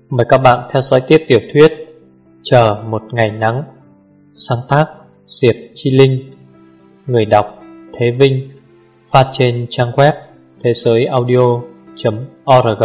Mời các bạn theo dõi tiếp tiểu thuyết Chờ một ngày nắng, sáng tác Diệp Chi Linh, người đọc Thế Vinh, phát trên trang web thế giới audio.org.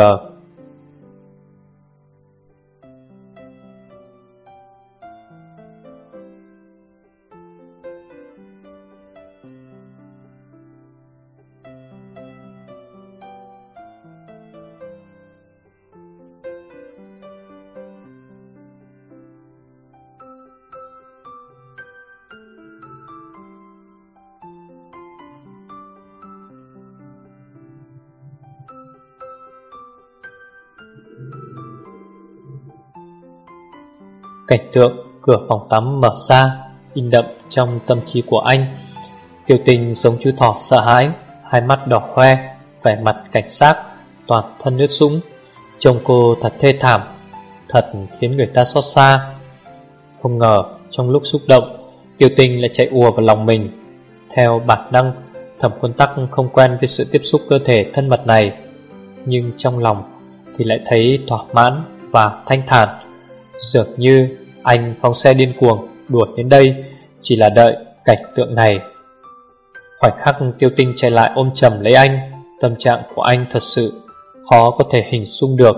Cảnh tượng cửa phòng tắm mở ra in đậm trong tâm trí của anh. Kiều Tình giống chú thỏ sợ hãi, hai mắt đỏ hoe, vẻ mặt cảnh giác, toàn thân ướt sũng. Trông cô thật thê thảm, thật khiến người ta xót xa. Không ngờ trong lúc xúc động, Kiều Tình lại chạy ùa vào lòng mình. Theo bản năng, Thẩm Quân Tắc không quen với sự tiếp xúc cơ thể thân mật này, nhưng trong lòng thì lại thấy thỏa mãn và thanh thản. Dường như anh phóng xe điên cuồng đuổi đến đây chỉ là đợi cảnh tượng này. Khoảnh khắc Kiều Tinh chạy lại ôm chầm lấy anh, tâm trạng của anh thật sự khó có thể hình dung được.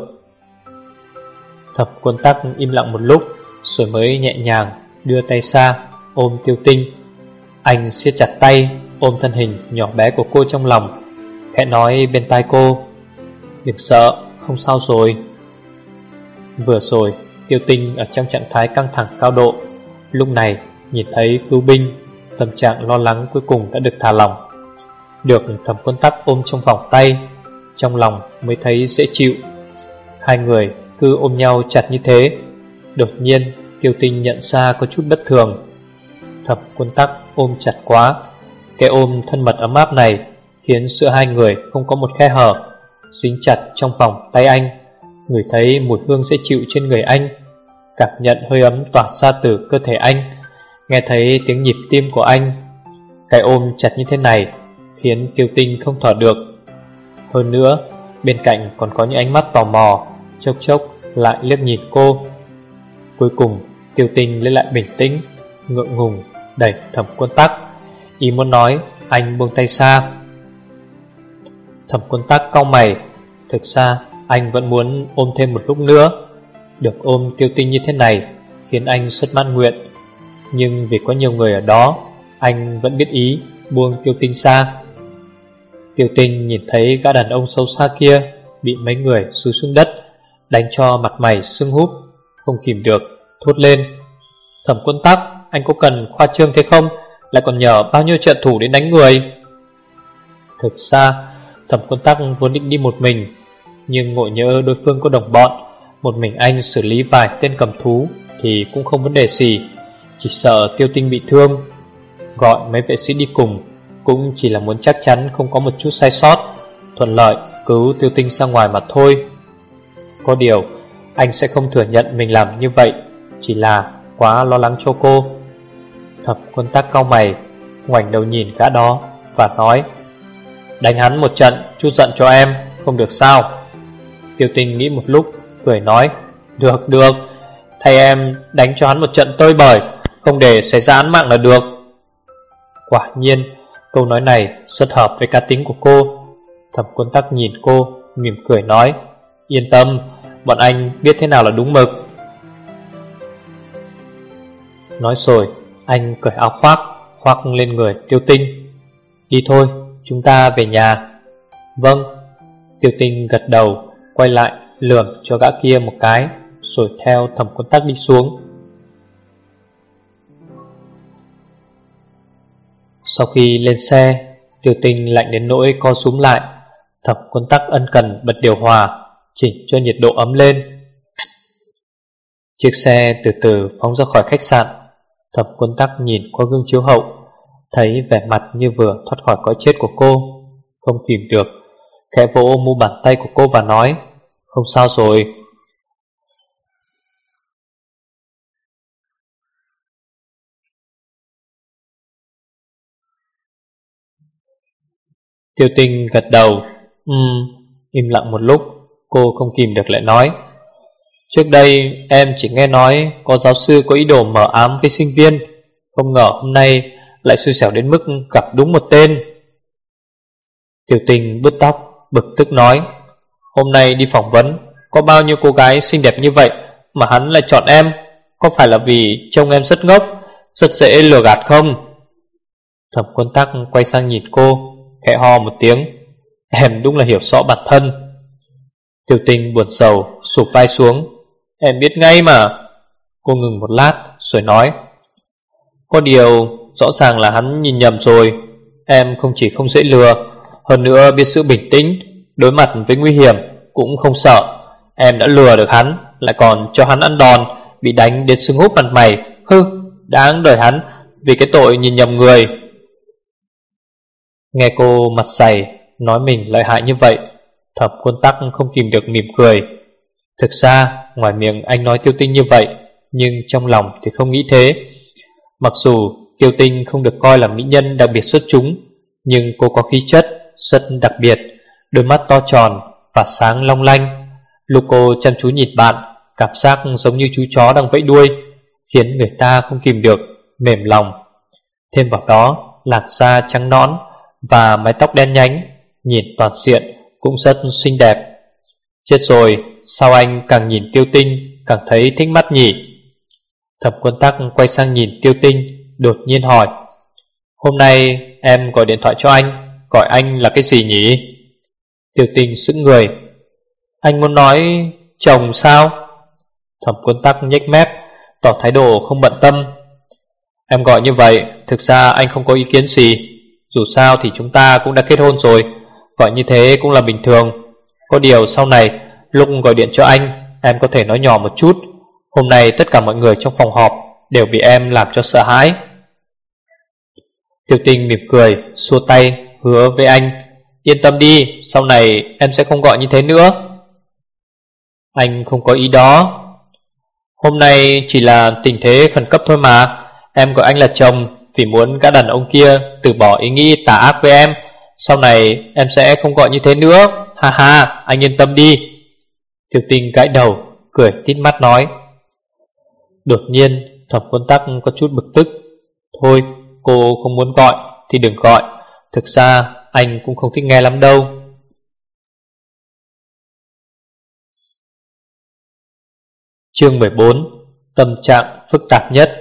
Thẩm Quân Tắc im lặng một lúc rồi mới nhẹ nhàng đưa tay ra ôm Kiều Tinh. Anh siết chặt tay ôm thân hình nhỏ bé của cô trong lòng, khẽ nói bên tai cô: "Đừng sợ, không sao rồi." Vừa rồi Kiều Tinh ở trong trạng thái căng thẳng cao độ, lúc này nhìn thấy cứu binh, tâm trạng lo lắng cuối cùng đã được thả lỏng. Được Thẩm Quân Tắc ôm trong vòng tay, trong lòng mới thấy dễ chịu. Hai người cứ ôm nhau chặt như thế. Đột nhiên Kiều Tinh nhận ra có chút bất thường. Thẩm Quân Tắc ôm chặt quá, cái ôm thân mật ấm áp này khiến giữa hai người không có một khe hở, dính chặt trong vòng tay anh. Ngửi thấy mùi hương dễ chịu trên người anh, cảm nhận hơi ấm tỏa ra từ cơ thể anh, nghe thấy tiếng nhịp tim của anh. Cái ôm chặt như thế này khiến Kiều Tinh không thở được. Hơn nữa, bên cạnh còn có những ánh mắt tò mò, chốc chốc lại liếc nhìn cô. Cuối cùng Kiều Tinh lấy lại bình tĩnh, ngượng ngùng đẩy Thẩm Quân Tắc, ý muốn nói anh buông tay ra. Thẩm Quân Tắc cau mày, thực ra anh vẫn muốn ôm thêm một lúc nữa. Được ôm Kiều Tinh như thế này khiến anh rất mãn nguyện, nhưng vì có nhiều người ở đó, anh vẫn biết ý buông Kiều Tinh ra. Kiều Tinh nhìn thấy gã đàn ông xấu xa kia bị mấy người xúi xuống đất, đánh cho mặt mày sưng húp, không kìm được thốt lên: "Thẩm Quân Tắc, anh có cần khoa trương thế không? Lại còn nhờ bao nhiêu trợ thủ đến đánh người." Thực ra Thẩm Quân Tắc vốn định đi một mình, nhưng ngộ nhỡ đối phương có đồng bọn, một mình anh xử lý vài tên cầm thú thì cũng không vấn đề gì. Chỉ sợ Kiều Tinh bị thương, gọi mấy vệ sĩ đi cùng cũng chỉ là muốn chắc chắn không có một chút sai sót, thuận lợi cứu Kiều Tinh ra ngoài mà thôi. Có điều anh sẽ không thừa nhận mình làm như vậy, chỉ là quá lo lắng cho cô. Thẩm Quân Tắc cau mày, ngoảnh đầu nhìn gã đó và nói: "Đánh hắn một trận chút giận cho em, không được sao?" Kiều Tinh nghĩ một lúc cười nói: Được, thay em đánh cho hắn một trận tơi bời, không để xảy ra án mạng là được." Quả nhiên câu nói này rất hợp với cá tính của cô. Thẩm Quân Tắc nhìn cô, mỉm cười nói: "Yên tâm, bọn anh biết thế nào là đúng mực." Nói rồi anh cởi áo khoác khoác lên người Kiều Tinh. "Đi thôi, chúng ta về nhà." "Vâng." Kiều Tinh gật đầu, quay lại lườm cho gã kia một cái, rồi theo Thẩm Quân Tắc đi xuống. Sau khi lên xe, Kiều Tinh lạnh đến nỗi co rúm lại. Thẩm Quân Tắc ân cần bật điều hòa, chỉnh cho nhiệt độ ấm lên. Chiếc xe từ từ phóng ra khỏi khách sạn. Thẩm Quân Tắc nhìn qua gương chiếu hậu, thấy vẻ mặt như vừa thoát khỏi cõi chết của cô, không kìm được khẽ vỗ mu bàn tay của cô và nói: "Không sao rồi." Kiều Tinh gật đầu. Im lặng một lúc, cô không kìm được lại nói: Trước đây em chỉ nghe nói có giáo sư có ý đồ mờ ám với sinh viên, không ngờ hôm nay lại xui xẻo đến mức gặp đúng một tên. Tiểu Tình bứt tóc, bực tức nói: Hôm nay đi phỏng vấn, có bao nhiêu cô gái xinh đẹp như vậy mà hắn lại chọn em? Có phải là vì trông em rất ngốc, rất dễ lừa gạt không? Thẩm Quân Tắc quay sang nhìn cô, khẽ ho một tiếng: Em đúng là hiểu rõ bản thân. Tiểu Tình buồn sầu sụp vai xuống: Em biết ngay mà. Cô ngừng một lát rồi nói: Có điều rõ ràng là hắn nhìn nhầm rồi. Em không chỉ không dễ lừa, hơn nữa biết sự bình tĩnh, đối mặt với nguy hiểm cũng không sợ. Em đã lừa được hắn, lại còn cho hắn ăn đòn, bị đánh đến sưng húp mặt mày. Hư, đáng đời hắn vì cái tội nhìn nhầm người. Nghe cô mặt dày nói mình lợi hại như vậy, Thẩm Quân Tắc không kìm được mỉm cười. Thực ra ngoài miệng anh nói Tiêu Tinh như vậy, nhưng trong lòng thì không nghĩ thế. Mặc dù Tiêu Tinh không được coi là mỹ nhân đặc biệt xuất chúng, nhưng cô có khí chất rất đặc biệt, đôi mắt to tròn và sáng long lanh. Lúc cô chăm chú nhìn bạn, cảm giác giống như chú chó đang vẫy đuôi, khiến người ta không kìm được mềm lòng. Thêm vào đó làn da trắng nõn và mái tóc đen nhánh, nhìn toàn diện cũng rất xinh đẹp. Chết rồi, sao anh càng nhìn Tiêu Tinh càng thấy thích mắt nhỉ? Thẩm Quân Tắc quay sang nhìn Tiêu Tinh, đột nhiên hỏi: Hôm nay em gọi điện thoại cho anh, gọi anh là cái gì nhỉ? Tiêu Tinh sững người: Anh muốn nói chồng sao? Thẩm Quân Tắc nhếch mép, tỏ thái độ không bận tâm: Em gọi như vậy, thực ra anh không có ý kiến gì. Dù sao thì chúng ta cũng đã kết hôn rồi, gọi như thế cũng là bình thường. Có điều sau này, lúc gọi điện cho anh, em có thể nói nhỏ một chút. Hôm nay tất cả mọi người trong phòng họp đều bị em làm cho sợ hãi. Tiêu Tinh mỉm cười, xua tay, hứa với anh: Yên tâm đi, sau này em sẽ không gọi như thế nữa. Anh không có ý đó. Hôm nay chỉ là tình thế khẩn cấp thôi mà. Em gọi anh là chồng vì muốn gã đàn ông kia từ bỏ ý nghĩ tà ác với em. Sau này em sẽ không gọi như thế nữa. Ha ha, anh yên tâm đi. Tiêu Tinh gãi đầu, cười tít mắt nói. Đột nhiên Thẩm Quân Tắc có chút bực tức. Thôi, cô không muốn gọi thì đừng gọi. Thực ra anh cũng không thích nghe lắm đâu. Chương 14: Tâm trạng phức tạp nhất.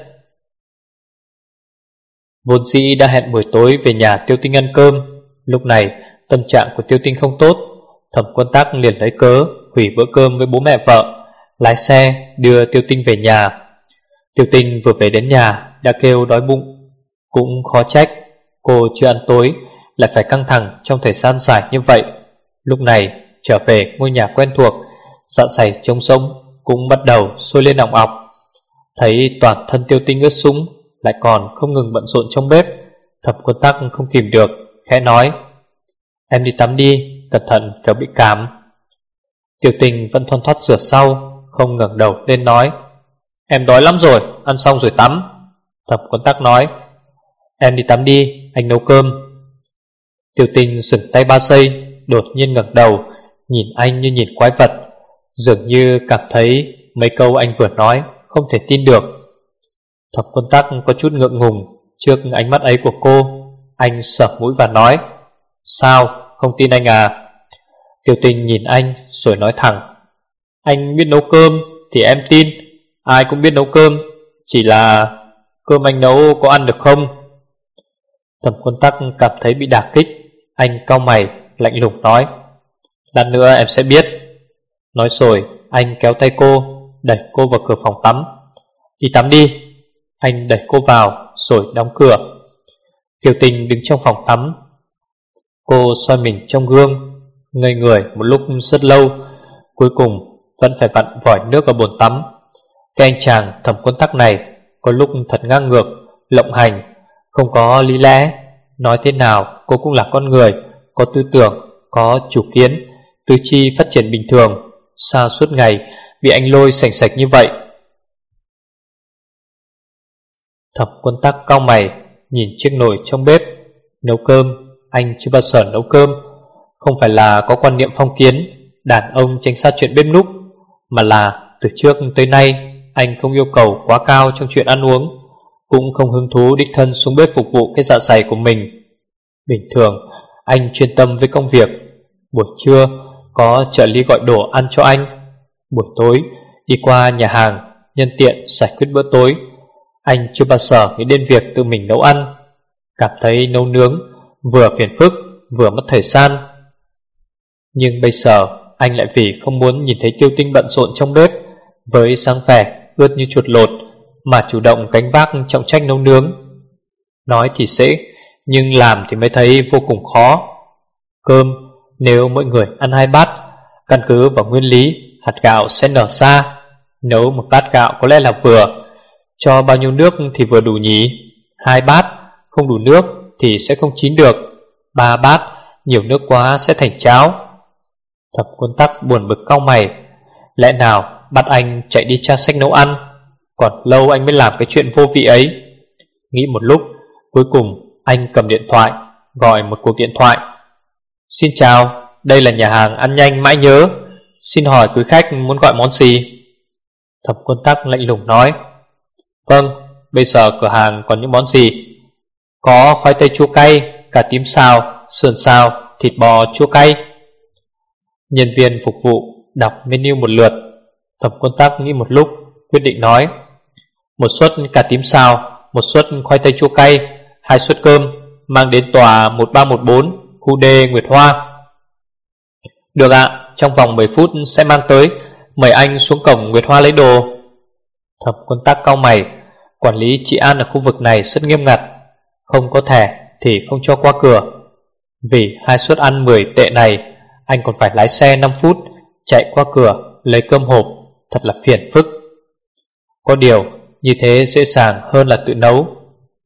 Vốn dĩ đã hẹn buổi tối về nhà Tiêu Tinh ăn cơm. Lúc này tâm trạng của Tiêu Tinh không tốt. Thẩm Quân Tắc liền lấy cớ hủy bữa cơm với bố mẹ vợ, lái xe đưa Tiêu Tinh về nhà. Tiêu Tinh vừa về đến nhà đã kêu đói bụng. Cũng khó trách, cô chưa ăn tối lại phải căng thẳng trong thời gian dài như vậy. Lúc này trở về ngôi nhà quen thuộc, dạ dày trống rỗng cũng bắt đầu sôi lên ỏng ọc. Thấy toàn thân Tiêu Tinh ướt sũng, lại còn không ngừng bận rộn trong bếp, Thẩm Quân Tắc không kìm được, khẽ nói: Em đi tắm đi, cẩn thận kéo bị cảm. Tiêu Tinh vẫn thoăn thoắt rửa sau, không ngẩng đầu lên nói: Em đói lắm rồi, ăn xong rồi tắm. Thẩm Quân Tắc nói: Em đi tắm đi, anh nấu cơm. Tiêu Tinh dừng tay 3 giây, đột nhiên ngẩng đầu, nhìn anh như nhìn quái vật, dường như cảm thấy mấy câu anh vừa nói không thể tin được. Thẩm Quân Tắc có chút ngượng ngùng trước ánh mắt ấy của cô. Anh sờ mũi và nói: Sao, không tin anh à? Tiêu Tinh nhìn anh rồi nói thẳng: Anh biết nấu cơm thì em tin. Ai cũng biết nấu cơm, chỉ là cơm anh nấu có ăn được không? Thẩm Quân Tắc cảm thấy bị đả kích. Anh cau mày lạnh lùng nói: Lát nữa em sẽ biết. Nói rồi anh kéo tay cô, đẩy cô vào cửa phòng tắm. Đi tắm đi. Anh đẩy cô vào rồi đóng cửa. Kiều Tình đứng trong phòng tắm. Cô soi mình trong gương, ngây người một lúc rất lâu, cuối cùng vẫn phải vặn vòi nước ở bồn tắm. Cái anh chàng Thẩm Quân Tắc này có lúc thật ngang ngược, lộng hành, không có lý lẽ. Nói thế nào cô cũng là con người, có tư tưởng, có chủ kiến, tư chi phát triển bình thường. Sao suốt ngày bị anh lôi sành sạch như vậy? Thẩm Quân Tắc cau mày nhìn chiếc nồi trong bếp. Nấu cơm, anh chưa bao giờ nấu cơm. Không phải là có quan niệm phong kiến đàn ông tránh xa chuyện bếp núc, mà là từ trước tới nay anh không yêu cầu quá cao trong chuyện ăn uống, cũng không hứng thú đích thân xuống bếp phục vụ cái dạ dày của mình. Bình thường anh chuyên tâm với công việc. Buổi trưa có trợ lý gọi đồ ăn cho anh, buổi tối đi qua nhà hàng nhân tiện giải quyết bữa tối. Anh chưa bao giờ nghĩ đến việc tự mình nấu ăn, cảm thấy nấu nướng vừa phiền phức vừa mất thời gian. Nhưng bây giờ anh lại vì không muốn nhìn thấy Tiêu Tinh bận rộn trong bếp với dáng vẻ ướt như chuột lột mà chủ động gánh vác trọng trách nấu nướng. Nói thì dễ, nhưng làm thì mới thấy vô cùng khó. Cơm nếu mỗi người ăn 2 bát, căn cứ vào nguyên lý hạt gạo sẽ nở ra. Nấu 1 bát gạo có lẽ là vừa. Cho bao nhiêu nước thì vừa đủ nhỉ? 2 bát, không đủ nước thì sẽ không chín được. 3 bát, nhiều nước quá sẽ thành cháo. Thẩm Quân Tắc buồn bực cau mày. Lẽ nào bắt anh chạy đi tra sách nấu ăn? Còn lâu anh mới làm cái chuyện vô vị ấy. Nghĩ một lúc, cuối cùng anh cầm điện thoại, gọi một cuộc điện thoại. Xin chào, đây là nhà hàng ăn nhanh Mãi Nhớ. Xin hỏi quý khách muốn gọi món gì? Thẩm Quân Tắc lạnh lùng nói. Vâng, bây giờ cửa hàng còn những món gì? Có khoai tây chua cay, cà tím xào, sườn xào, thịt bò chua cay. Nhân viên phục vụ đọc menu một lượt. Thẩm Quân Tắc nghĩ một lúc, quyết định nói. 1 suất cà tím xào, 1 suất khoai tây chua cay, 2 suất cơm, mang đến tòa 1314, khu D, Nguyệt Hoa. Được ạ, trong vòng 10 phút sẽ mang tới. Mời anh xuống cổng Nguyệt Hoa lấy đồ. Thẩm Quân Tắc cau mày. Quản lý trị an ở khu vực này rất nghiêm ngặt, không có thẻ thì không cho qua cửa. Vì 2 suất ăn 10 tệ này, anh còn phải lái xe 5 phút chạy qua cửa lấy cơm hộp. Thật là phiền phức. Có điều như thế dễ dàng hơn là tự nấu.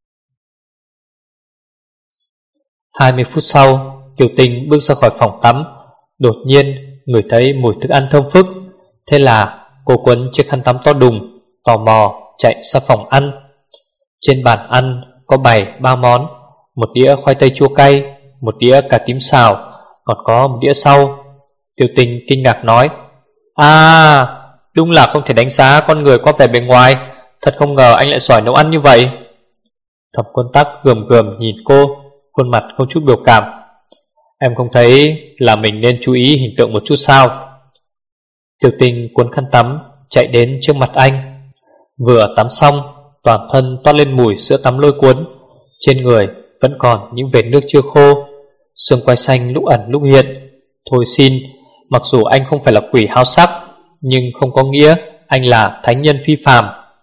20 phút sau, Kiều Tinh bước ra khỏi phòng tắm. Đột nhiên ngửi thấy mùi thức ăn thơm phức. Thế là cô quấn chiếc khăn tắm to đùng, tò mò chạy ra phòng ăn. Trên bàn ăn có bày 3 món: 1 đĩa khoai tây chua cay, 1 đĩa cà tím xào, còn có 1 đĩa sau. Kiều Tinh kinh ngạc nói. Đúng là không thể đánh giá con người qua vẻ bề ngoài. Thật không ngờ anh lại giỏi nấu ăn như vậy. Thẩm Quân Tắc gườm gườm nhìn cô, khuôn mặt không chút biểu cảm. Em không thấy là mình nên chú ý hình tượng một chút sao? Kiều Tinh cuốn khăn tắm chạy đến trước mặt anh. Vừa tắm xong, toàn thân toát lên mùi sữa tắm lôi cuốn. Trên người vẫn còn những vệt nước chưa khô, xương quai xanh lúc ẩn lúc hiện. Thôi xin, mặc dù anh không phải là quỷ háo sắc, nhưng không có nghĩa anh là thánh nhân phi phàm.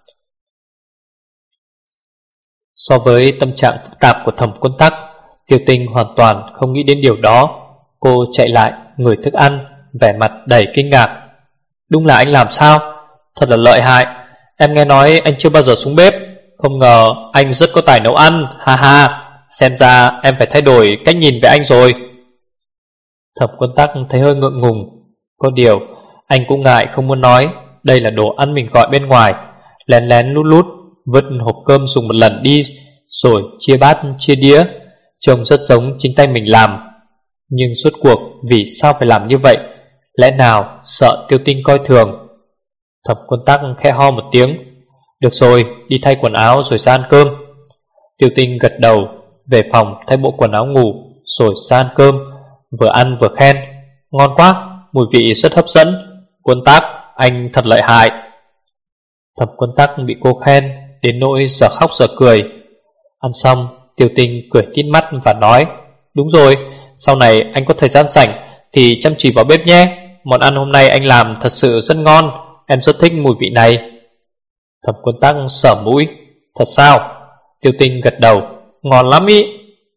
So với tâm trạng phức tạp của Thẩm Quân Tắc, Kiều Tinh hoàn toàn không nghĩ đến điều đó. Cô chạy lại ngửi thức ăn, vẻ mặt đầy kinh ngạc. Đúng là anh làm sao? Thật là lợi hại. Em nghe nói anh chưa bao giờ xuống bếp, không ngờ anh rất có tài nấu ăn. Ha ha, xem ra em phải thay đổi cách nhìn về anh rồi. Thẩm Quân Tắc thấy hơi ngượng ngùng. Có điều anh cũng ngại không muốn nói đây là đồ ăn mình gọi bên ngoài, lén lén lút lút vứt hộp cơm dùng một lần đi, rồi chia bát chia đĩa, trông rất giống chính tay mình làm. Nhưng suốt cuộc vì sao phải làm như vậy? Lẽ nào sợ Tiêu Tinh coi thường? Thẩm Quân Tắc khẽ ho một tiếng. Được rồi, đi thay quần áo rồi ra ăn cơm. Tiêu Tinh gật đầu, về phòng thay bộ quần áo ngủ rồi ra ăn cơm. Vừa ăn vừa khen. Ngon quá, mùi vị rất hấp dẫn. Quân Tắc, anh thật lợi hại. Thẩm Quân Tắc bị cô khen đến nỗi giờ khóc giờ cười. Ăn xong, Tiêu Tinh cười tít mắt và nói. Đúng rồi, sau này anh có thời gian rảnh thì chăm chỉ vào bếp nhé. Món ăn hôm nay anh làm thật sự rất ngon, em rất thích mùi vị này. Thẩm Quân Tắc sờ mũi. Thật sao? Tiêu Tinh gật đầu. Ngon lắm ý.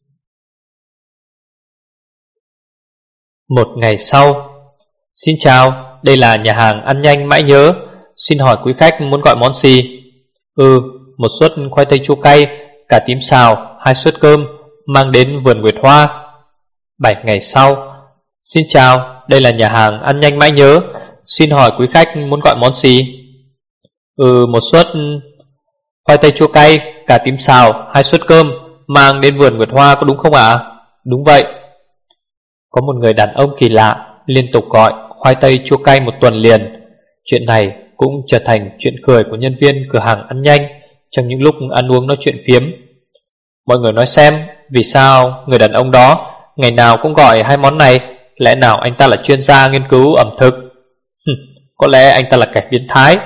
Một ngày sau. Xin chào, đây là nhà hàng ăn nhanh Mãi Nhớ. Xin hỏi quý khách muốn gọi món gì? 1 suất khoai tây chua cay, cà tím xào, 2 suất cơm, mang đến vườn Nguyệt Hoa. 7 ngày sau. Xin chào, đây là nhà hàng ăn nhanh Mãi Nhớ. Xin hỏi quý khách muốn gọi món gì? 1 suất khoai tây chua cay, cà tím xào, 2 suất cơm, mang đến vườn Nguyệt Hoa có đúng không ạ? Đúng vậy. Có một người đàn ông kỳ lạ liên tục gọi khoai tây chua cay 1 tuần liền. Chuyện này cũng trở thành chuyện cười của nhân viên cửa hàng ăn nhanh trong những lúc ăn uống nói chuyện phiếm. Mọi người nói xem, vì sao người đàn ông đó ngày nào cũng gọi hai món này? Lẽ nào anh ta là chuyên gia nghiên cứu ẩm thực? Có lẽ anh ta là kẻ biến thái.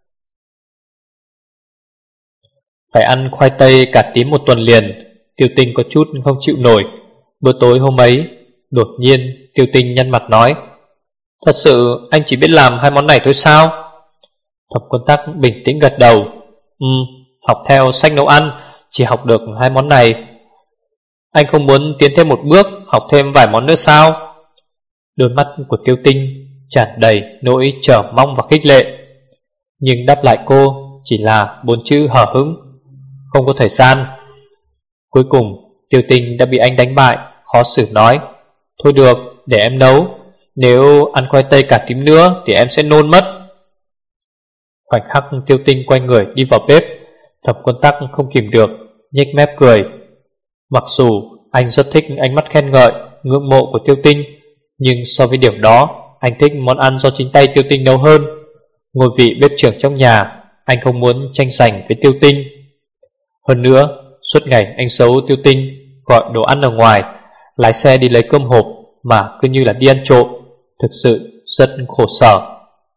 Phải ăn khoai tây cà tím một tuần liền, Tiêu Tinh có chút không chịu nổi. Bữa tối hôm ấy, đột nhiên Tiêu Tinh nhăn mặt nói: Thật sự anh chỉ biết làm hai món này thôi sao? Thẩm Quân Tắc bình tĩnh gật đầu. Học theo sách nấu ăn, chỉ học được hai món này. Anh không muốn tiến thêm một bước, học thêm vài món nữa sao? Đôi mắt của Tiêu Tinh tràn đầy nỗi chờ mong và khích lệ, nhưng đáp lại cô chỉ là 4 chữ hờ hững: không có thời gian. Cuối cùng Tiêu Tinh đã bị anh đánh bại, khó xử nói: Thôi được, để em nấu. Nếu ăn khoai tây cà tím nữa thì em sẽ nôn mất. Khoảnh khắc Tiêu Tinh quay người đi vào bếp, Thẩm Quân Tắc không kìm được nhếch mép cười. Mặc dù anh rất thích ánh mắt khen ngợi, ngưỡng mộ của Tiêu Tinh, nhưng so với điểm đó, anh thích món ăn do chính tay Tiêu Tinh nấu hơn. Ngôi vị bếp trưởng trong nhà, anh không muốn tranh giành với Tiêu Tinh. Hơn nữa, suốt ngày anh giấu Tiêu Tinh gọi đồ ăn ở ngoài, lái xe đi lấy cơm hộp mà cứ như là đi ăn trộm, thực sự rất khổ sở.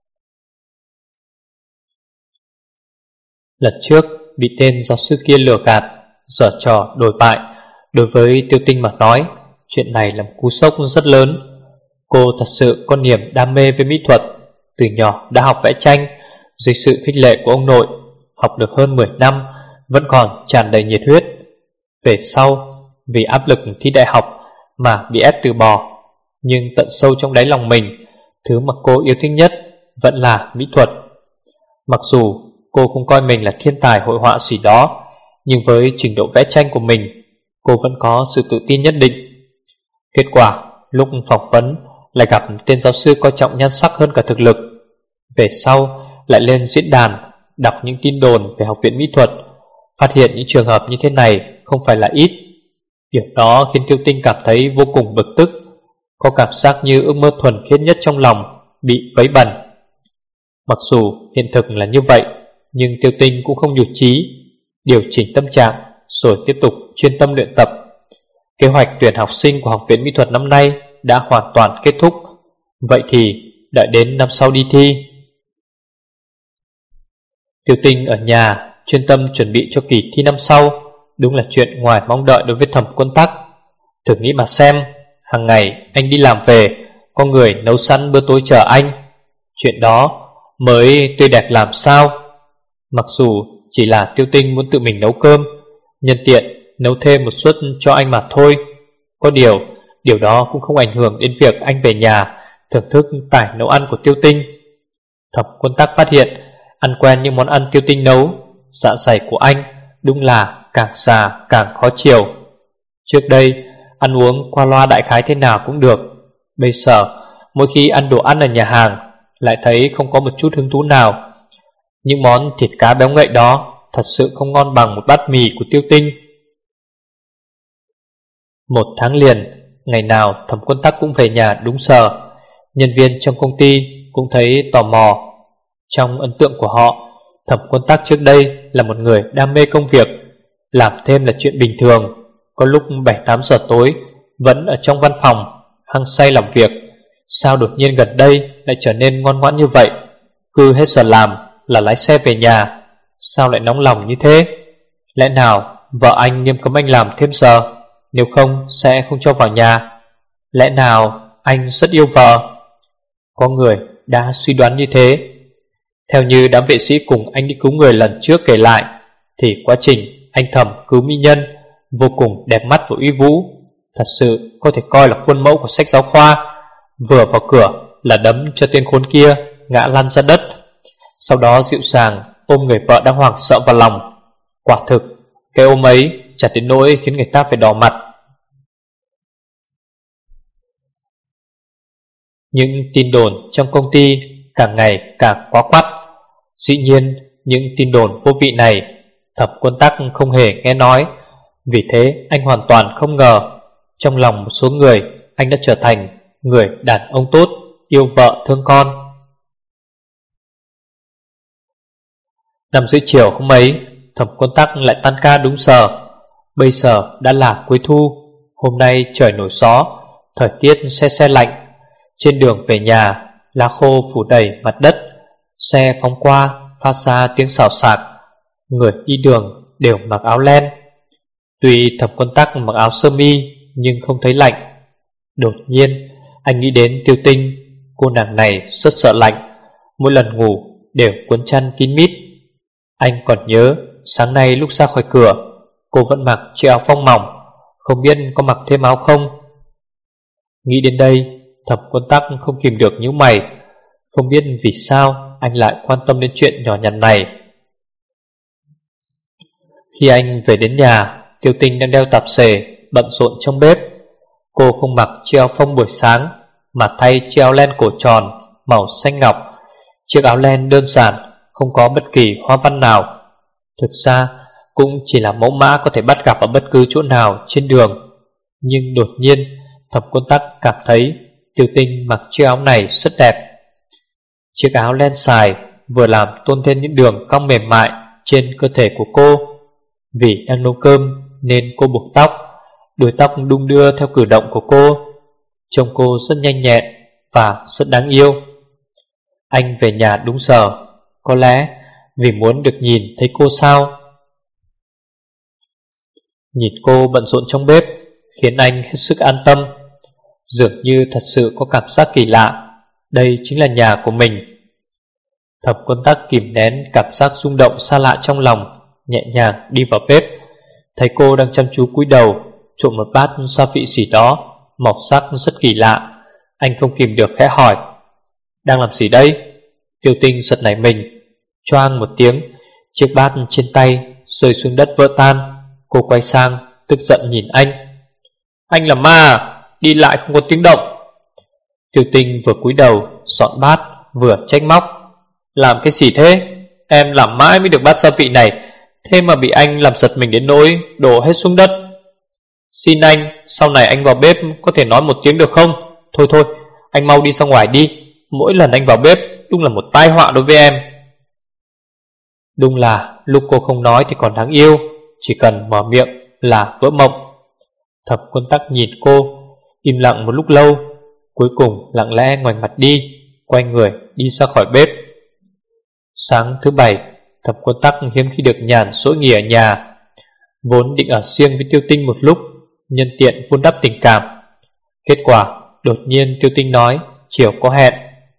Lần trước bị tên giáo sư kia lừa gạt, giở trò đổi bại, đối với Tiêu Tinh mà nói, chuyện này là một cú sốc rất lớn. Cô thật sự có niềm đam mê với mỹ thuật, từ nhỏ đã học vẽ tranh. Dưới sự khích lệ của ông nội, học được hơn 10 năm, vẫn còn tràn đầy nhiệt huyết. Về sau, vì áp lực thi đại học mà bị ép từ bỏ. Nhưng tận sâu trong đáy lòng mình, thứ mà cô yêu thích nhất vẫn là mỹ thuật. Mặc dù cô không coi mình là thiên tài hội họa gì đó, nhưng với trình độ vẽ tranh của mình, cô vẫn có sự tự tin nhất định. Kết quả, lúc phỏng vấn lại gặp tên giáo sư coi trọng nhan sắc hơn cả thực lực. Về sau lại lên diễn đàn đọc những tin đồn về học viện mỹ thuật, phát hiện những trường hợp như thế này không phải là ít. Điều đó khiến Tiêu Tinh cảm thấy vô cùng bực tức, có cảm giác như ước mơ thuần khiết nhất trong lòng bị vấy bẩn. Mặc dù hiện thực là như vậy, nhưng Tiêu Tinh cũng không nhụt chí, điều chỉnh tâm trạng rồi tiếp tục chuyên tâm luyện tập. Kế hoạch tuyển học sinh của học viện mỹ thuật năm nay đã hoàn toàn kết thúc. Vậy thì đợi đến năm sau đi thi. Tiêu Tinh ở nhà chuyên tâm chuẩn bị cho kỳ thi năm sau, đúng là chuyện ngoài mong đợi đối với Thẩm Quân Tắc. Thử nghĩ mà xem, hàng ngày anh đi làm về, có người nấu sẵn bữa tối chờ anh. Chuyện đó mới tươi đẹp làm sao. Mặc dù chỉ là Tiêu Tinh muốn tự mình nấu cơm, nhân tiện nấu thêm một suất cho anh mà thôi. Có điều đó cũng không ảnh hưởng đến việc anh về nhà thưởng thức tài nấu ăn của Tiêu Tinh. Thẩm Quân Tắc phát hiện ăn quen những món ăn Tiêu Tinh nấu, dạ dày của anh đúng là càng già càng khó chiều. Trước đây ăn uống qua loa đại khái thế nào cũng được, bây giờ mỗi khi ăn đồ ăn ở nhà hàng lại thấy không có một chút hứng thú nào. Những món thịt cá béo ngậy đó thật sự không ngon bằng một bát mì của Tiêu Tinh. 1 tháng liền, ngày nào Thẩm Quân Tắc cũng về nhà đúng giờ. Nhân viên trong công ty cũng thấy tò mò. Trong ấn tượng của họ, Thẩm Quân Tắc trước đây là một người đam mê công việc, làm thêm là chuyện bình thường. Có lúc 7-8 giờ tối vẫn ở trong văn phòng hăng say làm việc. Sao đột nhiên gần đây lại trở nên ngoan ngoãn như vậy? Cứ hết giờ làm là lái xe về nhà. Sao lại nóng lòng như thế? Lẽ nào vợ anh nghiêm cấm anh làm thêm giờ, nếu không sẽ không cho vào nhà? Lẽ nào anh rất yêu vợ? Có người đã suy đoán như thế. Theo như đám vệ sĩ cùng anh đi cứu người lần trước kể lại, thì quá trình anh Thẩm cứu mỹ nhân vô cùng đẹp mắt và uy vũ, thật sự có thể coi là khuôn mẫu của sách giáo khoa. Vừa vào cửa là đấm cho tên khốn kia ngã lăn ra đất, sau đó dịu dàng ôm người vợ đang hoảng sợ vào lòng. Quả thực cái ôm ấy chả đến nỗi khiến người ta phải đỏ mặt. Những tin đồn trong công ty càng ngày càng quá quắt. Dĩ nhiên những tin đồn vô vị này Thẩm Quân Tắc không hề nghe nói. Vì thế anh hoàn toàn không ngờ, trong lòng một số người anh đã trở thành người đàn ông tốt, yêu vợ thương con. 5:30 chiều hôm ấy, Thẩm Quân Tắc lại tan ca đúng giờ. Bây giờ đã là cuối thu. Hôm nay trời nổi gió, thời tiết se se lạnh. Trên đường về nhà, lá khô phủ đầy mặt đất. Xe phóng qua phát ra tiếng xào xạc. Người đi đường đều mặc áo len. Tuy Thẩm Quân Tắc mặc áo sơ mi nhưng không thấy lạnh. Đột nhiên anh nghĩ đến Tiêu Tinh. Cô nàng này rất sợ lạnh, mỗi lần ngủ đều cuốn chăn kín mít. Anh còn nhớ sáng nay lúc ra khỏi cửa, cô vẫn mặc chiếc áo phông mỏng, không biết có mặc thêm áo không. Nghĩ đến đây, Thẩm Quân Tắc không kìm được nhíu mày. Không biết vì sao anh lại quan tâm đến chuyện nhỏ nhặt này. Khi anh về đến nhà, Tiêu Tinh đang đeo tạp dề bận rộn trong bếp. Cô không mặc chiếc áo phông buổi sáng mà thay chiếc áo len cổ tròn màu xanh ngọc. Chiếc áo len đơn giản, không có bất kỳ hoa văn nào. Thực ra cũng chỉ là mẫu mã có thể bắt gặp ở bất cứ chỗ nào trên đường. Nhưng đột nhiên Thẩm Quân Tắc cảm thấy Tiêu Tinh mặc chiếc áo này rất đẹp. Chiếc áo len xài vừa làm tôn thêm những đường cong mềm mại trên cơ thể của cô. Vì đang nấu cơm nên cô buộc tóc, đuôi tóc đung đưa theo cử động của cô. Trông cô rất nhanh nhẹn và rất đáng yêu. Anh về nhà đúng giờ, có lẽ vì muốn được nhìn thấy cô sao. Nhìn cô bận rộn trong bếp khiến anh hết sức an tâm. Dường như thật sự có cảm giác kỳ lạ, đây chính là nhà của mình. Thẩm Quân Tắc kìm nén cảm giác rung động xa lạ trong lòng, nhẹ nhàng đi vào bếp. Thấy cô đang chăm chú cúi đầu trộn một bát gia vị gì đó, màu sắc rất kỳ lạ. Anh không kìm được khẽ hỏi: đang làm gì đây? Tiêu Tinh giật nảy mình. Choang một tiếng, chiếc bát trên tay rơi xuống đất vỡ tan. Cô quay sang tức giận nhìn anh. Anh là ma à? Đi lại không có tiếng động. Tiêu Tinh vừa cúi đầu dọn bát vừa trách móc: làm cái gì thế? Em làm mãi mới được bát gia vị này, thế mà bị anh làm giật mình đến nỗi đổ hết xuống đất. Xin anh, sau này anh vào bếp có thể nói một tiếng được không? Thôi thôi, anh mau đi ra ngoài đi. Mỗi lần anh vào bếp đúng là một tai họa đối với em. Đúng là lúc cô không nói thì còn đáng yêu, chỉ cần mở miệng là vỡ mộng. Thẩm Quân Tắc nhìn cô, im lặng một lúc lâu, cuối cùng lặng lẽ ngoảnh mặt đi, quay người đi ra khỏi bếp. Sáng thứ Bảy, Thẩm Quân Tắc hiếm khi được nhàn rỗi nghỉ ở nhà. Vốn định ở riêng với Tiêu Tinh một lúc, nhân tiện vun đắp tình cảm. Kết quả đột nhiên Tiêu Tinh nói chiều có hẹn.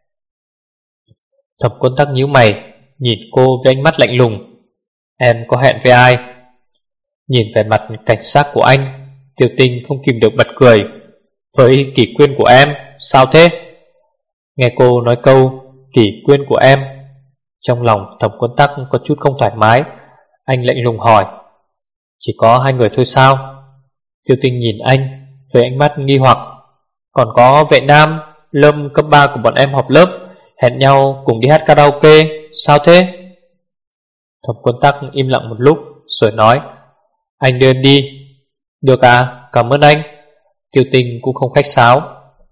Thẩm Quân Tắc nhíu mày, nhìn cô với ánh mắt lạnh lùng. Em có hẹn với ai? Nhìn vẻ mặt cảnh giác của anh, Tiêu Tinh không kìm được bật cười. Với Kỷ Quyên của em. Sao thế? Nghe cô nói câu Kỷ Quyên của em, trong lòng Thẩm Quân Tắc có chút không thoải mái. Anh lạnh lùng hỏi: chỉ có hai người thôi sao? Tiêu Tinh nhìn anh với ánh mắt nghi hoặc. Còn có Vệ Nam, Lâm cấp 3 của bọn em họp lớp, hẹn nhau cùng đi hát karaoke. Sao thế? Thẩm Quân Tắc im lặng một lúc rồi nói: anh đưa em đi. Được à, cảm ơn anh. Tiêu Tinh cũng không khách sáo.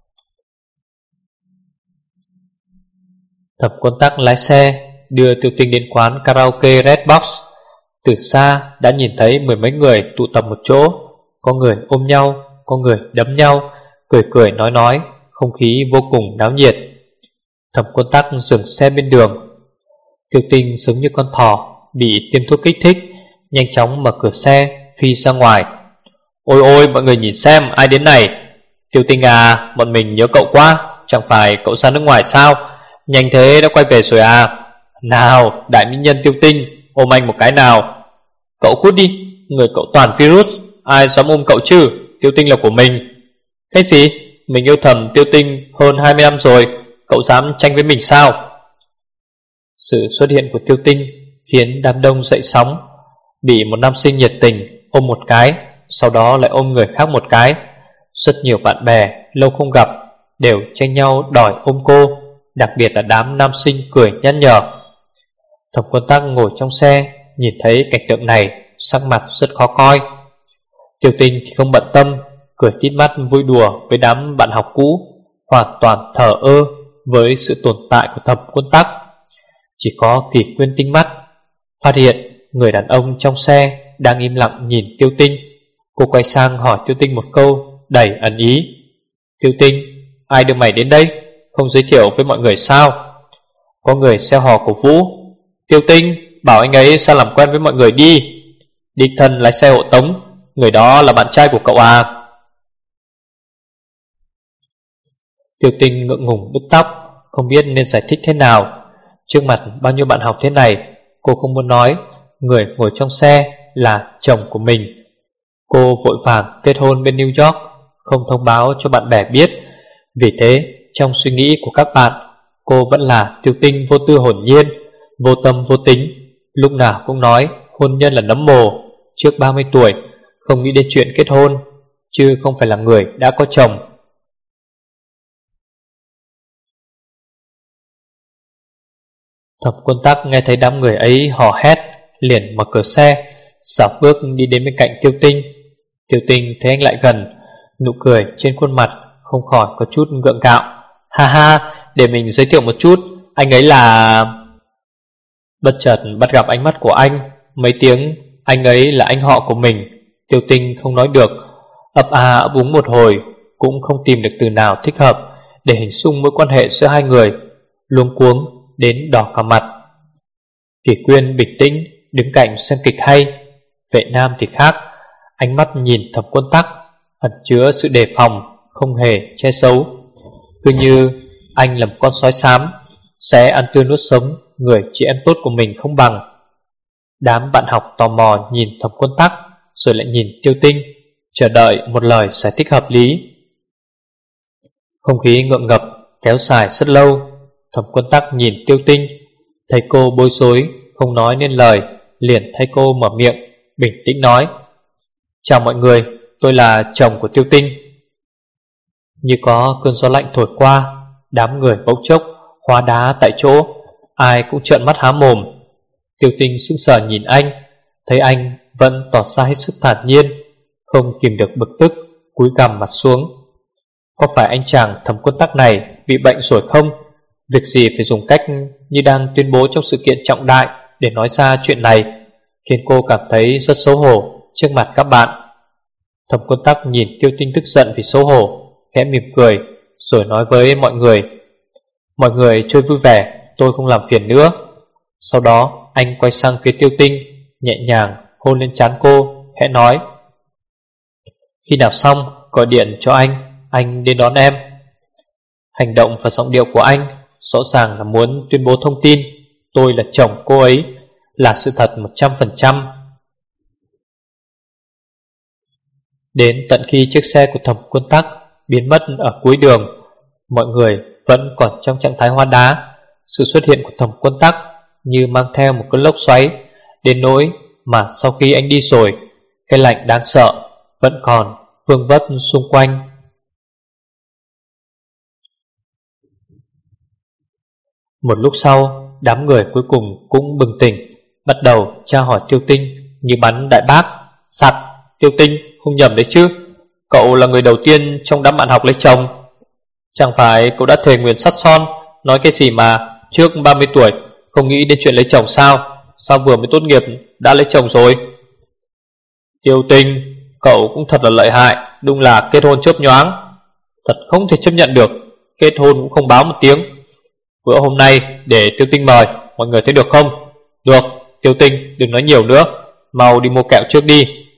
Thẩm Quân Tắc lái xe đưa Tiêu Tinh đến quán karaoke Red Box. Từ xa đã nhìn thấy mười mấy người tụ tập một chỗ. Có người ôm nhau, có người đấm nhau, cười cười nói, không khí vô cùng náo nhiệt. Thẩm Quân Tắc dừng xe bên đường. Tiêu Tinh giống như con thỏ bị tiêm thuốc kích thích, nhanh chóng mở cửa xe phi ra ngoài. Ôi ôi, mọi người nhìn xem ai đến này. Tiêu Tinh à, bọn mình nhớ cậu quá. Chẳng phải cậu ra nước ngoài sao? Nhanh thế đã quay về rồi à? Nào, đại mỹ nhân Tiêu Tinh, ôm anh một cái nào. Cậu cút đi, người cậu toàn virus, ai dám ôm cậu chứ? Tiêu Tinh là của mình. Cái gì? Mình yêu thầm Tiêu Tinh hơn 20 năm rồi, cậu dám tranh với mình sao? Sự xuất hiện của Tiêu Tinh khiến đám đông dậy sóng. Bị một nam sinh nhiệt tình ôm một cái, sau đó lại ôm người khác một cái. Rất nhiều bạn bè lâu không gặp đều tranh nhau đòi ôm cô, đặc biệt là đám nam sinh cười nhăn nhở. Thẩm Quân Tắc ngồi trong xe, nhìn thấy cảnh tượng này, sắc mặt rất khó coi. Tiêu Tinh thì không bận tâm, cười tít mắt vui đùa với đám bạn học cũ, hoàn toàn thờ ơ với sự tồn tại của Thẩm Quân Tắc. Chỉ có Kỷ Quyên tinh mắt. phát hiện người đàn ông trong xe đang im lặng nhìn Tiêu Tinh. Cô quay sang hỏi Tiêu Tinh một câu đầy ẩn ý: Tiêu Tinh, ai đưa mày đến đây? Không giới thiệu với mọi người sao? Có người reo hò cổ vũ: Tiêu Tinh, bảo anh ấy sang làm quen với mọi người đi. Đích thân lái xe hộ tống, người đó là bạn trai của cậu à? Tiêu Tinh ngượng ngùng bứt tóc, không biết nên giải thích thế nào. Trước mặt bao nhiêu bạn học thế này, cô không muốn nói người ngồi trong xe là chồng của mình. Cô vội vàng kết hôn bên New York, không thông báo cho bạn bè biết. Vì thế, trong suy nghĩ của các bạn, cô vẫn là Tiêu Tinh vô tư hồn nhiên, vô tâm vô tính, lúc nào cũng nói hôn nhân là nấm mồ, trước 30 tuổi không nghĩ đến chuyện kết hôn, chứ không phải là người đã có chồng. Thẩm Quân Tắc nghe thấy đám người ấy hò hét, liền mở cửa xe, xảo bước đi đến bên cạnh Tiêu Tinh. Tiêu Tinh thấy anh lại gần, nụ cười trên khuôn mặt không khỏi có chút gượng gạo. Ha ha, để mình giới thiệu một chút, anh ấy là... Bất chợt bắt gặp ánh mắt của anh, mấy tiếng anh ấy là anh họ của mình. Tiêu Tinh không nói được, ấp a ấp úng một hồi, cũng không tìm được từ nào thích hợp để hình dung mối quan hệ giữa hai người, luống cuống đến đỏ cả mặt. Kỷ Quyên bình tĩnh đứng cạnh xem kịch hay. Vệ Nam thì khác, ánh mắt nhìn Thẩm Quân Tắc ẩn chứa sự đề phòng, không hề che giấu, cứ như anh là một con sói xám, sẽ ăn tươi nuốt sống người chị em tốt của mình không bằng. Đám bạn học tò mò nhìn Thẩm Quân Tắc, rồi lại nhìn Tiêu Tinh, chờ đợi một lời giải thích hợp lý. Không khí ngượng ngập kéo dài rất lâu. Thẩm Quân Tắc nhìn Tiêu Tinh, thấy cô bối rối không nói nên lời, liền thay cô mở miệng, bình tĩnh nói: Chào mọi người, tôi là chồng của Tiêu Tinh. Như có cơn gió lạnh thổi qua, đám người bỗng chốc hóa đá tại chỗ, ai cũng trợn mắt há mồm. Tiêu Tinh sững sờ nhìn anh, thấy anh vẫn tỏ ra hết sức thản nhiên, không kìm được bực tức, cúi gằm mặt xuống. Có phải anh chàng Thẩm Quân Tắc này bị bệnh rồi không? Việc gì phải dùng cách như đang tuyên bố trong sự kiện trọng đại để nói ra chuyện này, khiến cô cảm thấy rất xấu hổ trước mặt các bạn. Thẩm Quân Tắc nhìn Tiêu Tinh tức giận vì xấu hổ, khẽ mỉm cười, rồi nói với mọi người: Mọi người chơi vui vẻ, tôi không làm phiền nữa. Sau đó anh quay sang phía Tiêu Tinh, nhẹ nhàng hôn lên trán cô, khẽ nói: Khi nào xong gọi điện cho anh đến đón em. Hành động và giọng điệu của anh rõ ràng là muốn tuyên bố thông tin tôi là chồng cô ấy là sự thật 100%. Đến tận khi chiếc xe của Thẩm Quân Tắc biến mất ở cuối đường, mọi người vẫn còn trong trạng thái hóa đá. Sự xuất hiện của Thẩm Quân Tắc như mang theo một cơn lốc xoáy, đến nỗi mà sau khi anh đi rồi, cái lạnh đáng sợ vẫn còn vương vất xung quanh. Một lúc sau, đám người cuối cùng cũng bừng tỉnh, bắt đầu tra hỏi Tiêu Tinh như bắn đại bác. Sặc, Tiêu Tinh, không nhầm đấy chứ? Cậu là người đầu tiên trong đám bạn học lấy chồng. Chẳng phải cậu đã thề nguyền sắt son, nói cái gì mà trước 30 tuổi không nghĩ đến chuyện lấy chồng sao? Sao vừa mới tốt nghiệp đã lấy chồng rồi? Tiêu Tinh, cậu cũng thật là lợi hại, đúng là kết hôn chớp nhoáng. Thật không thể chấp nhận được, kết hôn cũng không báo một tiếng. Bữa hôm nay để Tiêu Tinh mời, mọi người thấy được không? Được, Tiêu Tinh đừng nói nhiều nữa, mau đi mua kẹo trước đi.